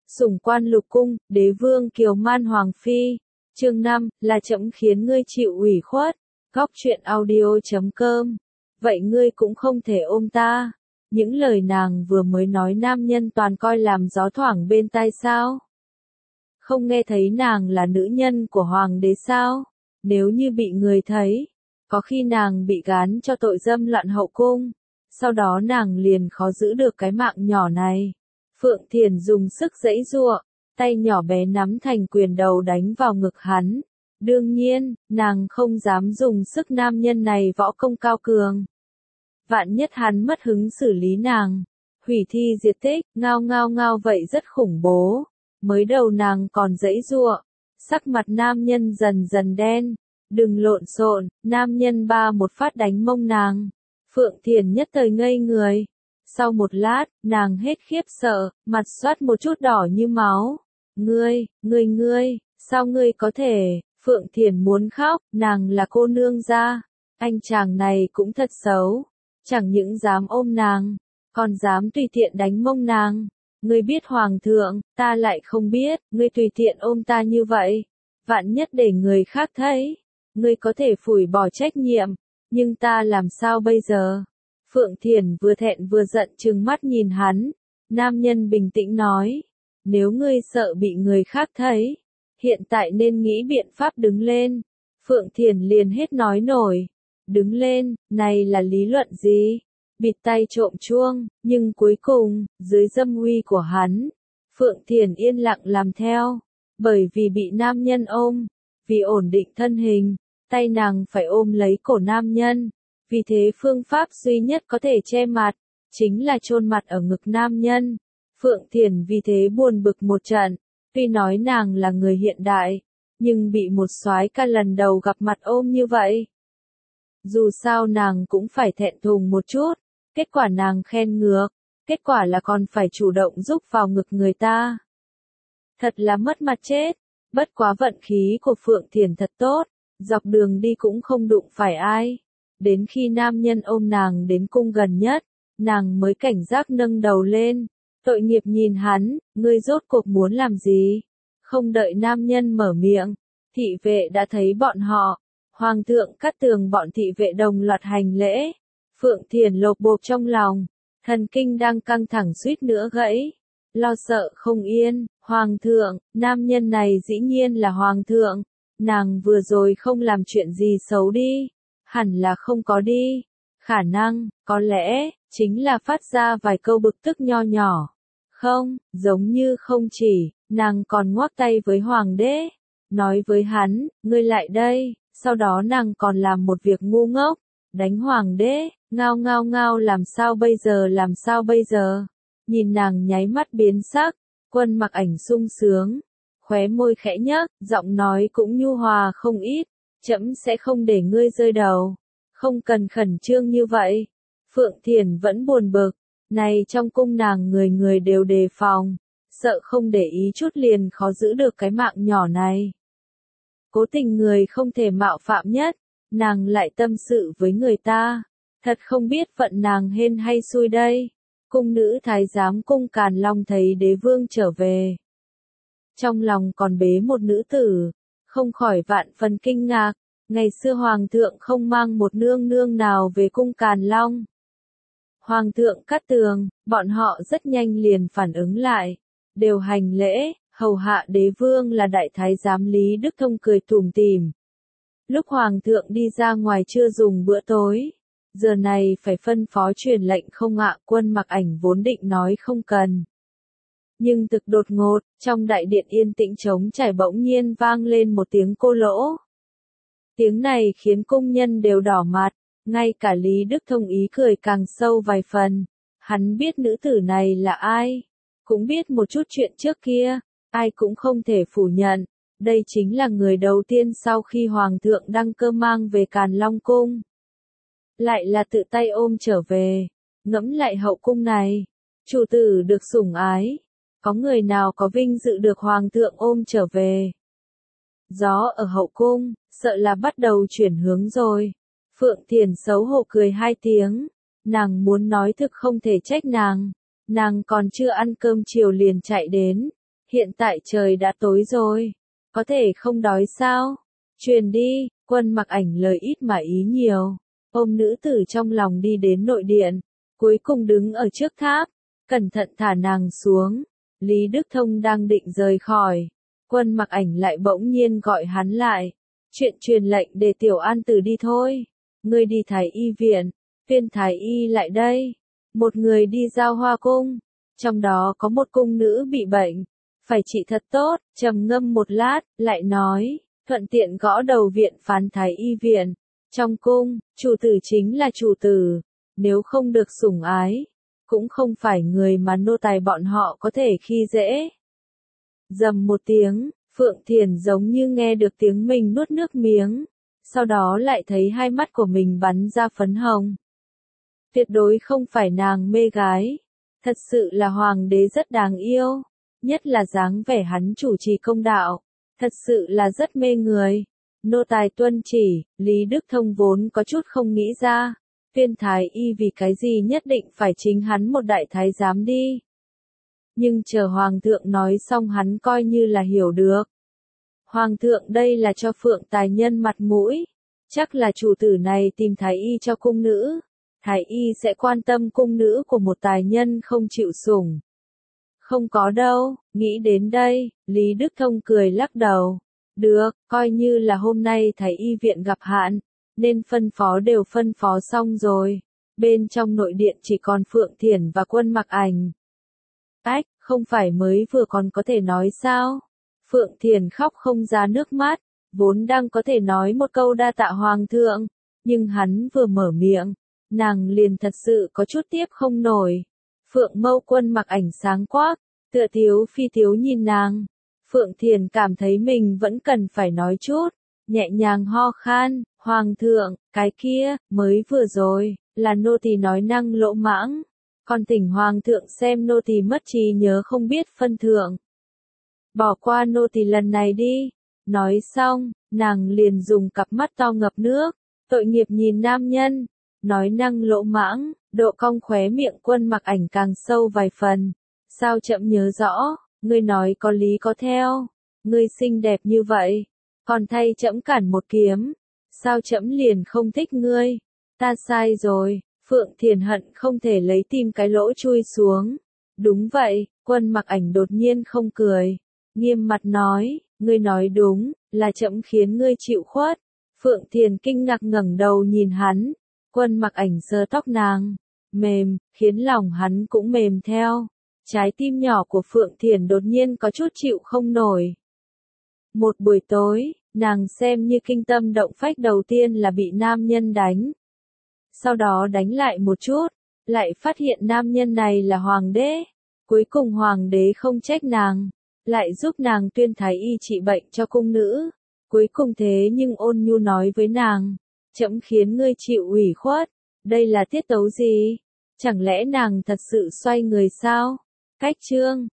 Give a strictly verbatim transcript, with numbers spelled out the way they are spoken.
Sủng quan lục cung, đế vương kiều man hoàng phi. Chương năm, là trẫm khiến ngươi chịu ủy khuất. Góc truyện audio chấm com. Vậy ngươi cũng không thể ôm ta. Những lời nàng vừa mới nói nam nhân toàn coi làm gió thoảng bên tai sao? Không nghe thấy nàng là nữ nhân của hoàng đế sao? Nếu như bị người thấy, có khi nàng bị gán cho tội dâm loạn hậu cung. Sau đó nàng liền khó giữ được cái mạng nhỏ này. Phượng Thiền dùng sức giãy giụa, tay nhỏ bé nắm thành quyền đầu đánh vào ngực hắn. Đương nhiên, nàng không dám dùng sức nam nhân này võ công cao cường. Vạn nhất hắn mất hứng xử lý nàng, hủy thi diệt tích, ngao ngao ngao vậy rất khủng bố. Mới đầu nàng còn giãy giụa, sắc mặt nam nhân dần dần đen. Đừng lộn xộn, nam nhân ba một phát đánh mông nàng. Phượng Thiền nhất thời ngây người. Sau một lát, nàng hết khiếp sợ, mặt xoát một chút đỏ như máu. Ngươi, ngươi ngươi, sao ngươi có thể? Phượng Thiền muốn khóc, nàng là cô nương gia. Anh chàng này cũng thật xấu. Chẳng những dám ôm nàng, còn dám tùy tiện đánh mông nàng. Ngươi biết hoàng thượng, ta lại không biết, ngươi tùy tiện ôm ta như vậy. Vạn nhất để người khác thấy, ngươi có thể phủi bỏ trách nhiệm, nhưng ta làm sao bây giờ? Phượng Thiền vừa thẹn vừa giận trừng mắt nhìn hắn. Nam nhân bình tĩnh nói, nếu ngươi sợ bị người khác thấy, hiện tại nên nghĩ biện pháp đứng lên. Phượng Thiền liền hết nói nổi. Đứng lên, này là lý luận gì? Bịt tay trộm chuông, nhưng cuối cùng, dưới dâm uy của hắn, Phượng Thiền yên lặng làm theo. Bởi vì bị nam nhân ôm, vì ổn định thân hình, tay nàng phải ôm lấy cổ nam nhân. Vì thế phương pháp duy nhất có thể che mặt, chính là chôn mặt ở ngực nam nhân. Phượng Thiền vì thế buồn bực một trận, tuy nói nàng là người hiện đại, nhưng bị một soái ca lần đầu gặp mặt ôm như vậy. Dù sao nàng cũng phải thẹn thùng một chút, kết quả nàng khen ngược, kết quả là còn phải chủ động giúp vào ngực người ta. Thật là mất mặt chết, bất quá vận khí của Phượng Thiền thật tốt, dọc đường đi cũng không đụng phải ai. Đến khi nam nhân ôm nàng đến cung gần nhất, nàng mới cảnh giác nâng đầu lên, tội nghiệp nhìn hắn, ngươi rốt cuộc muốn làm gì? Không đợi nam nhân mở miệng, thị vệ đã thấy bọn họ. Hoàng thượng Cát Tường bọn thị vệ đồng loạt hành lễ. Phượng Thiền lột bột trong lòng, thần kinh đang căng thẳng suýt nữa gãy. Lo sợ không yên, hoàng thượng, nam nhân này dĩ nhiên là hoàng thượng. Nàng vừa rồi không làm chuyện gì xấu đi. Hẳn là không có đi. Khả năng, có lẽ, chính là phát ra vài câu bực tức nho nhỏ. Không, giống như không chỉ, nàng còn ngoắc tay với hoàng đế. Nói với hắn, ngươi lại đây. Sau đó nàng còn làm một việc ngu ngốc. Đánh hoàng đế, ngao ngao ngao làm sao bây giờ làm sao bây giờ. Nhìn nàng nháy mắt biến sắc, Quân Mặc Ảnh sung sướng. Khóe môi khẽ nhếch, giọng nói cũng nhu hòa không ít. Trẫm sẽ không để ngươi rơi đầu. Không cần khẩn trương như vậy. Phượng Thiền vẫn buồn bực. Này trong cung nàng người người đều đề phòng. Sợ không để ý chút liền khó giữ được cái mạng nhỏ này. Cố tình người không thể mạo phạm nhất. Nàng lại tâm sự với người ta. Thật không biết vận nàng hên hay xui đây. Cung nữ thái giám cung Càn Long thấy đế vương trở về. Trong lòng còn bế một nữ tử. Không khỏi vạn phần kinh ngạc, ngày xưa hoàng thượng không mang một nương nương nào về cung Càn Long. Hoàng thượng Cát Tường, bọn họ rất nhanh liền phản ứng lại, đều hành lễ, hầu hạ đế vương là đại thái giám Lý Đức Thông cười tủm tỉm. Lúc hoàng thượng đi ra ngoài chưa dùng bữa tối, giờ này phải phân phó truyền lệnh không ạ? Quân Mặc Ảnh vốn định nói không cần. Nhưng thực đột ngột, trong đại điện yên tĩnh trống trải bỗng nhiên vang lên một tiếng cô lỗ. Tiếng này khiến cung nhân đều đỏ mặt, ngay cả Lý Đức Thông ý cười càng sâu vài phần. Hắn biết nữ tử này là ai, cũng biết một chút chuyện trước kia, ai cũng không thể phủ nhận. Đây chính là người đầu tiên sau khi Hoàng thượng đăng cơ mang về Càn Long Cung. Lại là tự tay ôm trở về, ngẫm lại hậu cung này, chủ tử được sủng ái. Có người nào có vinh dự được hoàng thượng ôm trở về. Gió ở hậu cung, sợ là bắt đầu chuyển hướng rồi. Phượng Thiền xấu hổ cười hai tiếng. Nàng muốn nói thực không thể trách nàng. Nàng còn chưa ăn cơm chiều liền chạy đến. hiện tại trời đã tối rồi, có thể không đói sao? Truyền đi, Quân Mặc Ảnh lời ít mà ý nhiều, ôm nữ tử trong lòng đi đến nội điện, cuối cùng đứng ở trước tháp, cẩn thận thả nàng xuống. Lý Đức Thông đang định rời khỏi, Quân Mặc Ảnh lại bỗng nhiên gọi hắn lại. Chuyện truyền lệnh để Tiểu An Tử đi thôi, ngươi đi Thái Y viện, phiên Thái Y lại đây. Một người đi Giao Hoa cung, trong đó có một cung nữ bị bệnh, phải trị thật tốt. Trầm ngâm một lát, lại nói, thuận tiện gõ đầu viện phán Thái Y viện. Trong cung, chủ tử chính là chủ tử, nếu không được sủng ái, cũng không phải người mà nô tài bọn họ có thể khi dễ. Rầm một tiếng, Phượng Thiền giống như nghe được tiếng mình nuốt nước miếng, sau đó lại thấy hai mắt của mình bắn ra phấn hồng. Tuyệt đối không phải nàng mê gái, thật sự là hoàng đế rất đáng yêu, nhất là dáng vẻ hắn chủ trì công đạo, thật sự là rất mê người. Nô tài tuân chỉ. Lý Đức Thông vốn có chút không nghĩ ra, phiên Thái Y vì cái gì nhất định phải chính hắn một đại thái giám đi. Nhưng chờ Hoàng thượng nói xong hắn coi như là hiểu được. Hoàng thượng đây là cho Phượng tài nhân mặt mũi, chắc là chủ tử này tìm Thái Y cho cung nữ, Thái Y sẽ quan tâm cung nữ của một tài nhân không chịu sủng. Không có đâu, nghĩ đến đây, Lý Đức Thông cười lắc đầu. Được, coi như là hôm nay Thái Y viện gặp hạn, nên phân phó đều phân phó xong rồi. Bên trong nội điện chỉ còn Phượng Thiển và Quân Mặc Ảnh. Ách, không phải mới vừa còn có thể nói sao? Phượng Thiển khóc không ra nước mắt, vốn đang có thể nói một câu đa tạ Hoàng thượng, nhưng hắn vừa mở miệng, nàng liền thật sự có chút tiếp không nổi. Phượng mâu Quân Mặc Ảnh sáng quắc, tựa thiếu phi thiếu nhìn nàng. Phượng Thiền cảm thấy mình vẫn cần phải nói chút, nhẹ nhàng ho khan. Hoàng thượng, cái kia, mới vừa rồi, là nô tỳ nói năng lỗ mãng, còn thỉnh Hoàng thượng xem nô tỳ mất trí nhớ không biết phân thượng. Bỏ qua nô tỳ lần này đi. Nói xong, nàng liền dùng cặp mắt to ngập nước, tội nghiệp nhìn nam nhân, nói năng lỗ mãng, độ cong khóe miệng Quân Mặc Ảnh càng sâu vài phần. Sao chậm nhớ rõ, ngươi nói có lý có theo, ngươi xinh đẹp như vậy, còn thay trẫm cản một kiếm, sao trẫm liền không thích ngươi, ta sai rồi. Phượng Thiền hận không thể lấy tim cái lỗ chui xuống. Đúng vậy, Quân Mặc Ảnh đột nhiên không cười, nghiêm mặt nói, ngươi nói đúng, là trẫm khiến ngươi chịu khuất. Phượng Thiền kinh ngạc ngẩng đầu nhìn hắn, Quân Mặc Ảnh giơ tóc nàng, mềm, khiến lòng hắn cũng mềm theo. Trái tim nhỏ của Phượng Thiền đột nhiên có chút chịu không nổi. Một buổi tối, nàng xem như kinh tâm động phách đầu tiên là bị nam nhân đánh. Sau đó đánh lại một chút, lại phát hiện nam nhân này là hoàng đế. Cuối cùng hoàng đế không trách nàng, lại giúp nàng tuyên Thái Y trị bệnh cho cung nữ. Cuối cùng thế nhưng ôn nhu nói với nàng, trẫm khiến ngươi chịu ủy khuất, đây là tiết tấu gì? Chẳng lẽ nàng thật sự xoay người sao? Cách chương